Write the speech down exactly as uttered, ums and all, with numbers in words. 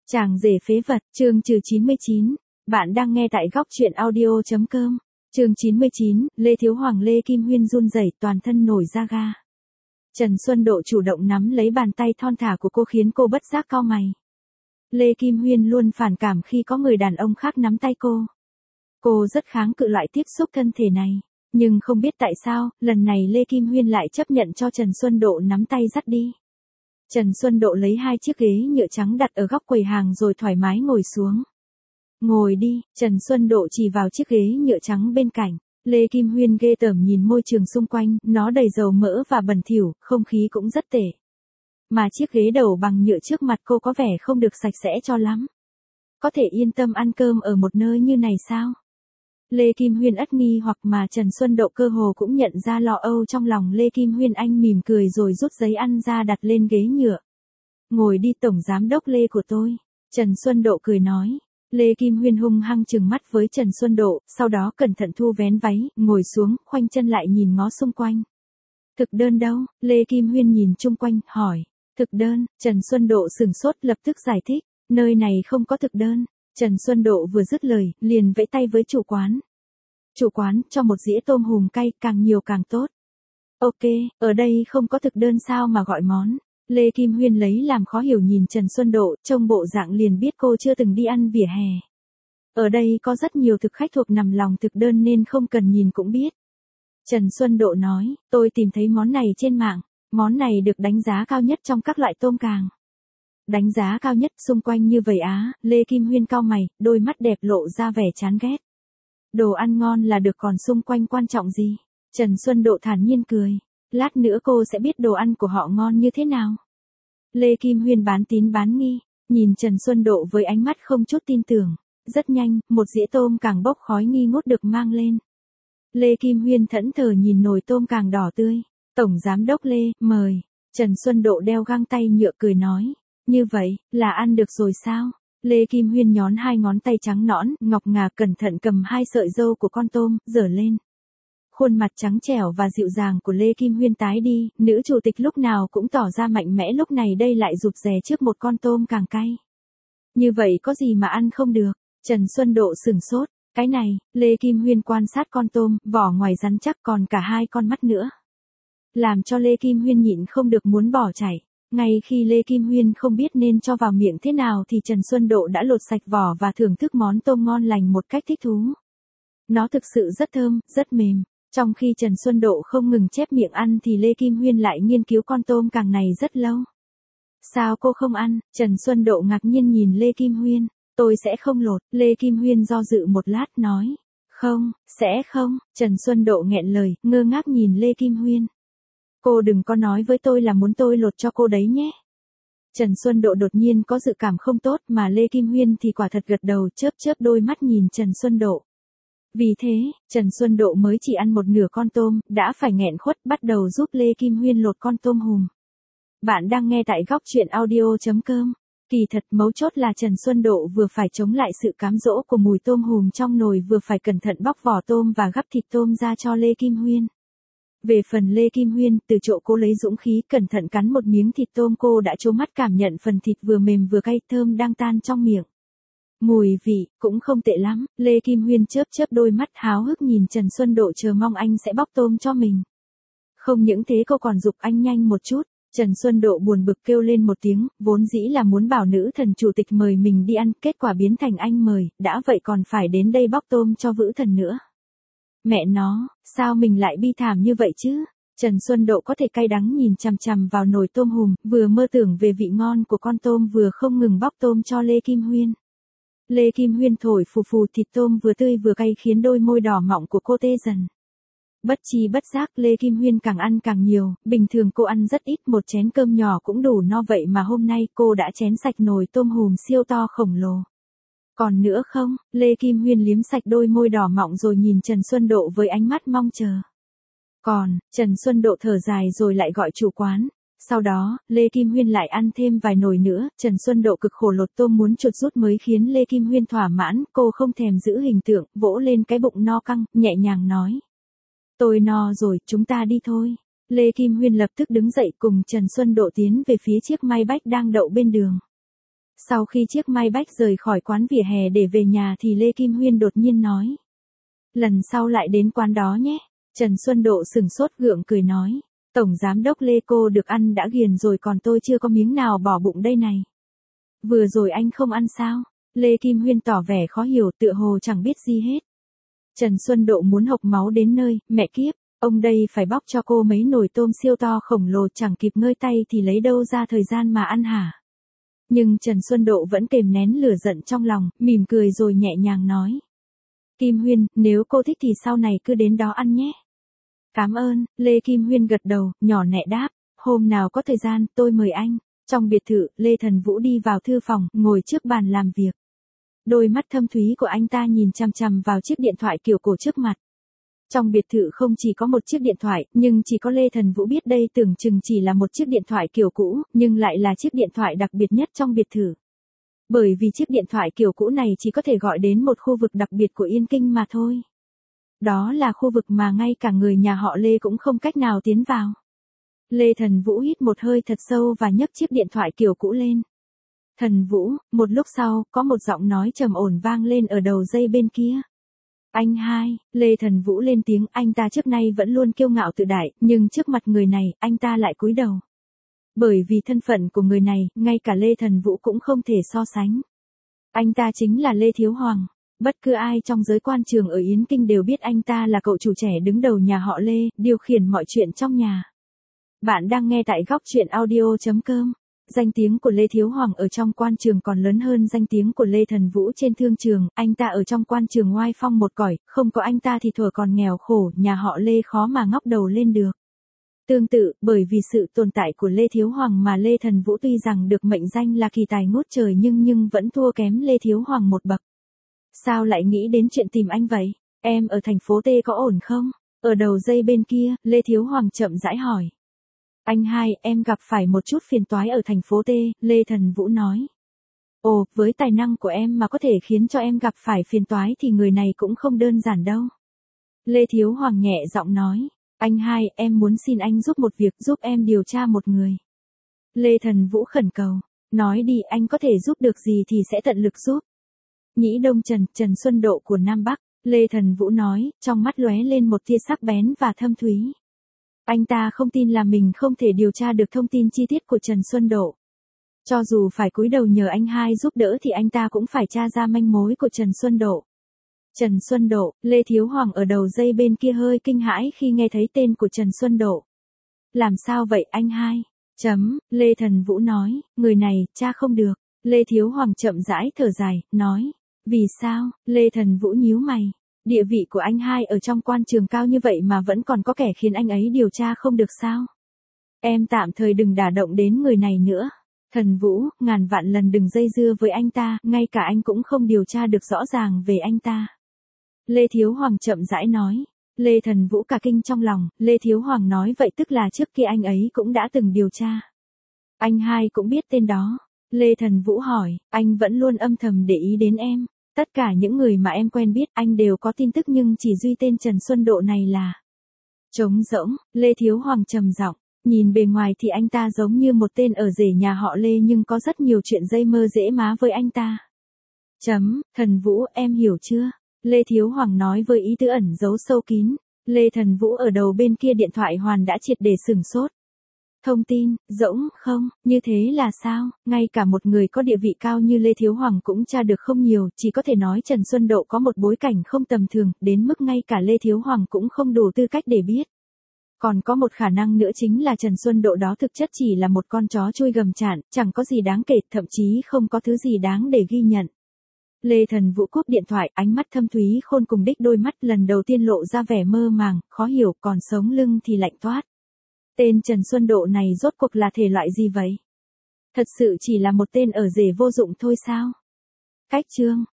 Chàng rể phế vật, chương trừ chín mươi chín. Bạn đang nghe tại góc truyện audio.com. Chương chín mươi chín, Lê Thiếu Hoàng Lê Kim Huyên run rẩy toàn thân nổi da gà. Trần Xuân Độ chủ động nắm lấy bàn tay thon thả của cô khiến cô bất giác cau mày. Lê Kim Huyên luôn phản cảm khi có người đàn ông khác nắm tay cô. Cô rất kháng cự loại tiếp xúc thân thể này. Nhưng không biết tại sao, lần này Lê Kim Huyên lại chấp nhận cho Trần Xuân Độ nắm tay dắt đi. Trần Xuân Độ lấy hai chiếc ghế nhựa trắng đặt ở góc quầy hàng rồi thoải mái ngồi xuống. Ngồi đi, Trần Xuân Độ chỉ vào chiếc ghế nhựa trắng bên cạnh. Lê Kim Huyên ghê tởm nhìn môi trường xung quanh, nó đầy dầu mỡ và bẩn thỉu, không khí cũng rất tệ. Mà chiếc ghế đầu bằng nhựa trước mặt cô có vẻ không được sạch sẽ cho lắm. Có thể yên tâm ăn cơm ở một nơi như này sao? Lê Kim Huyên ất nghi hoặc mà Trần Xuân Độ cơ hồ cũng nhận ra lo âu trong lòng Lê Kim Huyên. Anh mỉm cười rồi rút giấy ăn ra đặt lên ghế nhựa. Ngồi đi tổng giám đốc Lê của tôi. Trần Xuân Độ cười nói. Lê Kim Huyên hung hăng trừng mắt với Trần Xuân Độ, sau đó cẩn thận thu vén váy, ngồi xuống, khoanh chân lại nhìn ngó xung quanh. Thực đơn đâu? Lê Kim Huyên nhìn chung quanh, hỏi. Thực đơn, Trần Xuân Độ sửng sốt lập tức giải thích. Nơi này không có thực đơn. Trần Xuân Độ vừa dứt lời, liền vẫy tay với chủ quán. Chủ quán, cho một dĩa tôm hùm cay, càng nhiều càng tốt. Ok, ở đây không có thực đơn sao mà gọi món. Lê Kim Huyên lấy làm khó hiểu nhìn Trần Xuân Độ, trông bộ dạng liền biết cô chưa từng đi ăn vỉa hè. Ở đây có rất nhiều thực khách thuộc nằm lòng thực đơn nên không cần nhìn cũng biết. Trần Xuân Độ nói, tôi tìm thấy món này trên mạng, món này được đánh giá cao nhất trong các loại tôm càng. Đánh giá cao nhất xung quanh như vậy á? Lê Kim Huyên cau mày, đôi mắt đẹp lộ ra vẻ chán ghét. Đồ ăn ngon là được còn xung quanh quan trọng gì? Trần Xuân Độ thản nhiên cười. Lát nữa cô sẽ biết đồ ăn của họ ngon như thế nào. Lê Kim Huyên bán tín bán nghi, nhìn Trần Xuân Độ với ánh mắt không chút tin tưởng. Rất nhanh, một dĩa tôm càng bốc khói nghi ngút được mang lên. Lê Kim Huyên thẫn thờ nhìn nồi tôm càng đỏ tươi. Tổng giám đốc Lê, mời. Trần Xuân Độ đeo găng tay nhựa cười nói. Như vậy, là ăn được rồi sao? Lê Kim Huyên nhón hai ngón tay trắng nõn, ngọc ngà cẩn thận cầm hai sợi râu của con tôm, giở lên. Khuôn mặt trắng trẻo và dịu dàng của Lê Kim Huyên tái đi, nữ chủ tịch lúc nào cũng tỏ ra mạnh mẽ, lúc này đây lại rụt rè trước một con tôm càng cay. Như vậy có gì mà ăn không được? Trần Xuân Độ sửng sốt. Cái này, Lê Kim Huyên quan sát con tôm, vỏ ngoài rắn chắc còn cả hai con mắt nữa. Làm cho Lê Kim Huyên nhịn không được muốn bỏ chạy. Ngay khi Lê Kim Huyên không biết nên cho vào miệng thế nào thì Trần Xuân Độ đã lột sạch vỏ và thưởng thức món tôm ngon lành một cách thích thú. Nó thực sự rất thơm, rất mềm. Trong khi Trần Xuân Độ không ngừng chép miệng ăn thì Lê Kim Huyên lại nghiên cứu con tôm càng này rất lâu. Sao cô không ăn? Trần Xuân Độ ngạc nhiên nhìn Lê Kim Huyên. Tôi sẽ không lột. Lê Kim Huyên do dự một lát nói. Không, sẽ không. Trần Xuân Độ nghẹn lời, ngơ ngác nhìn Lê Kim Huyên. Cô đừng có nói với tôi là muốn tôi lột cho cô đấy nhé. Trần Xuân Độ đột nhiên có dự cảm không tốt mà Lê Kim Huyên thì quả thật gật đầu chớp chớp đôi mắt nhìn Trần Xuân Độ. Vì thế, Trần Xuân Độ mới chỉ ăn một nửa con tôm, đã phải nghẹn khuất bắt đầu giúp Lê Kim Huyên lột con tôm hùm. Bạn đang nghe tại góc truyện audio.com. Kỳ thật mấu chốt là Trần Xuân Độ vừa phải chống lại sự cám dỗ của mùi tôm hùm trong nồi, vừa phải cẩn thận bóc vỏ tôm và gắp thịt tôm ra cho Lê Kim Huyên. Về phần Lê Kim Huyên, từ chỗ cô lấy dũng khí cẩn thận cắn một miếng thịt tôm, cô đã trố mắt cảm nhận phần thịt vừa mềm vừa cay thơm đang tan trong miệng. Mùi vị, cũng không tệ lắm. Lê Kim Huyên chớp chớp đôi mắt háo hức nhìn Trần Xuân Độ chờ mong anh sẽ bóc tôm cho mình. Không những thế cô còn giục anh nhanh một chút. Trần Xuân Độ buồn bực kêu lên một tiếng, vốn dĩ là muốn bảo nữ thần chủ tịch mời mình đi ăn, kết quả biến thành anh mời, đã vậy còn phải đến đây bóc tôm cho vữ thần nữa. Mẹ nó, sao mình lại bi thảm như vậy chứ? Trần Xuân Độ có thể cay đắng nhìn chằm chằm vào nồi tôm hùm, vừa mơ tưởng về vị ngon của con tôm vừa không ngừng bóc tôm cho Lê Kim Huyên. Lê Kim Huyên thổi phù phù thịt tôm vừa tươi vừa cay khiến đôi môi đỏ mọng của cô tê dần. Bất chi bất giác Lê Kim Huyên càng ăn càng nhiều, bình thường cô ăn rất ít, một chén cơm nhỏ cũng đủ no, vậy mà hôm nay cô đã chén sạch nồi tôm hùm siêu to khổng lồ. Còn nữa không? Lê Kim Huyên liếm sạch đôi môi đỏ mọng rồi nhìn Trần Xuân Độ với ánh mắt mong chờ. Còn, Trần Xuân Độ thở dài rồi lại gọi chủ quán. Sau đó, Lê Kim Huyên lại ăn thêm vài nồi nữa, Trần Xuân Độ cực khổ lột tôm muốn chuột rút mới khiến Lê Kim Huyên thỏa mãn, cô không thèm giữ hình tượng, vỗ lên cái bụng no căng, nhẹ nhàng nói. Tôi no rồi, chúng ta đi thôi. Lê Kim Huyên lập tức đứng dậy cùng Trần Xuân Độ tiến về phía chiếc Maybach đang đậu bên đường. Sau khi chiếc Maybach rời khỏi quán vỉa hè để về nhà thì Lê Kim Huyên đột nhiên nói. Lần sau lại đến quán đó nhé. Trần Xuân Độ sừng sốt gượng cười nói. Tổng giám đốc Lê cô được ăn đã ghiền rồi còn tôi chưa có miếng nào bỏ bụng đây này. Vừa rồi anh không ăn sao? Lê Kim Huyên tỏ vẻ khó hiểu tựa hồ chẳng biết gì hết. Trần Xuân Độ muốn hộc máu đến nơi, mẹ kiếp, ông đây phải bóc cho cô mấy nồi tôm siêu to khổng lồ chẳng kịp ngơi tay thì lấy đâu ra thời gian mà ăn hả? Nhưng Trần Xuân Độ vẫn kềm nén lửa giận trong lòng, mỉm cười rồi nhẹ nhàng nói. Kim Huyên, nếu cô thích thì sau này cứ đến đó ăn nhé. Cảm ơn, Lê Kim Huyên gật đầu, nhỏ nhẹ đáp, hôm nào có thời gian, tôi mời anh. Trong biệt thự, Lê Thần Vũ đi vào thư phòng, ngồi trước bàn làm việc. Đôi mắt thâm thúy của anh ta nhìn chằm chằm vào chiếc điện thoại kiểu cổ trước mặt. Trong biệt thự không chỉ có một chiếc điện thoại, nhưng chỉ có Lê Thần Vũ biết đây tưởng chừng chỉ là một chiếc điện thoại kiểu cũ, nhưng lại là chiếc điện thoại đặc biệt nhất trong biệt thự. Bởi vì chiếc điện thoại kiểu cũ này chỉ có thể gọi đến một khu vực đặc biệt của Yên Kinh mà thôi. Đó là khu vực mà ngay cả người nhà họ Lê cũng không cách nào tiến vào. Lê Thần Vũ hít một hơi thật sâu và nhấc chiếc điện thoại kiểu cũ lên. Thần Vũ, một lúc sau, có một giọng nói trầm ổn vang lên ở đầu dây bên kia. Anh hai, Lê Thần Vũ lên tiếng, anh ta trước nay vẫn luôn kiêu ngạo tự đại, nhưng trước mặt người này, anh ta lại cúi đầu. Bởi vì thân phận của người này, ngay cả Lê Thần Vũ cũng không thể so sánh. Anh ta chính là Lê Thiếu Hoàng. Bất cứ ai trong giới quan trường ở Yến Kinh đều biết anh ta là cậu chủ trẻ đứng đầu nhà họ Lê, điều khiển mọi chuyện trong nhà. Bạn đang nghe tại góc truyện audio chấm com. Danh tiếng của Lê Thiếu Hoàng ở trong quan trường còn lớn hơn danh tiếng của Lê Thần Vũ trên thương trường, anh ta ở trong quan trường oai phong một cõi, không có anh ta thì thuở còn nghèo khổ, nhà họ Lê khó mà ngóc đầu lên được. Tương tự, bởi vì sự tồn tại của Lê Thiếu Hoàng mà Lê Thần Vũ tuy rằng được mệnh danh là kỳ tài ngút trời nhưng nhưng vẫn thua kém Lê Thiếu Hoàng một bậc. Sao lại nghĩ đến chuyện tìm anh vậy? Em ở thành phố T có ổn không? Ở đầu dây bên kia, Lê Thiếu Hoàng chậm rãi hỏi. Anh hai, em gặp phải một chút phiền toái ở thành phố T, Lê Thần Vũ nói. Ồ, với tài năng của em mà có thể khiến cho em gặp phải phiền toái thì người này cũng không đơn giản đâu. Lê Thiếu Hoàng nhẹ giọng nói. Anh hai, em muốn xin anh giúp một việc, giúp em điều tra một người. Lê Thần Vũ khẩn cầu. Nói đi, anh có thể giúp được gì thì sẽ tận lực giúp. Nhĩ Đông Trần, Trần Xuân Độ của Nam Bắc, Lê Thần Vũ nói, trong mắt lóe lên một tia sắc bén và thâm thúy. Anh ta không tin là mình không thể điều tra được thông tin chi tiết của Trần Xuân Độ. Cho dù phải cúi đầu nhờ anh hai giúp đỡ thì anh ta cũng phải tra ra manh mối của Trần Xuân Độ. Trần Xuân Độ, Lê Thiếu Hoàng ở đầu dây bên kia hơi kinh hãi khi nghe thấy tên của Trần Xuân Độ. Làm sao vậy anh hai? Chấm, Lê Thần Vũ nói, người này, tra không được. Lê Thiếu Hoàng chậm rãi thở dài, nói. Vì sao? Lê Thần Vũ nhíu mày. Địa vị của anh hai ở trong quan trường cao như vậy mà vẫn còn có kẻ khiến anh ấy điều tra không được sao? Em tạm thời đừng đả động đến người này nữa. Thần Vũ, ngàn vạn lần đừng dây dưa với anh ta, ngay cả anh cũng không điều tra được rõ ràng về anh ta. Lê Thiếu Hoàng chậm rãi nói. Lê Thần Vũ cả kinh trong lòng, Lê Thiếu Hoàng nói vậy tức là trước kia anh ấy cũng đã từng điều tra. Anh hai cũng biết tên đó. Lê Thần Vũ hỏi, anh vẫn luôn âm thầm để ý đến em. Tất cả những người mà em quen biết anh đều có tin tức nhưng chỉ duy tên Trần Xuân Độ này là trống rỗng. Lê Thiếu Hoàng trầm giọng, nhìn bề ngoài thì anh ta giống như một tên ở rể nhà họ Lê nhưng có rất nhiều chuyện dây mơ dễ má với anh ta. Chấm, Thần Vũ em hiểu chưa? Lê Thiếu Hoàng nói với ý tứ ẩn giấu sâu kín. Lê Thần Vũ ở đầu bên kia điện thoại hoàn đã triệt để sửng sốt. Thông tin, rỗng, không, như thế là sao? Ngay cả một người có địa vị cao như Lê Thiếu Hoàng cũng tra được không nhiều, chỉ có thể nói Trần Xuân Độ có một bối cảnh không tầm thường, đến mức ngay cả Lê Thiếu Hoàng cũng không đủ tư cách để biết. Còn có một khả năng nữa chính là Trần Xuân Độ đó thực chất chỉ là một con chó chui gầm chạn, chẳng có gì đáng kể, thậm chí không có thứ gì đáng để ghi nhận. Lê Thần Vũ cúp điện thoại, ánh mắt thâm thúy khôn cùng đích đôi mắt lần đầu tiên lộ ra vẻ mơ màng, khó hiểu, còn sống lưng thì lạnh toát. Tên Trần Xuân Độ này rốt cuộc là thể loại gì vậy? Thật sự chỉ là một tên ở rể vô dụng thôi sao? Cách chương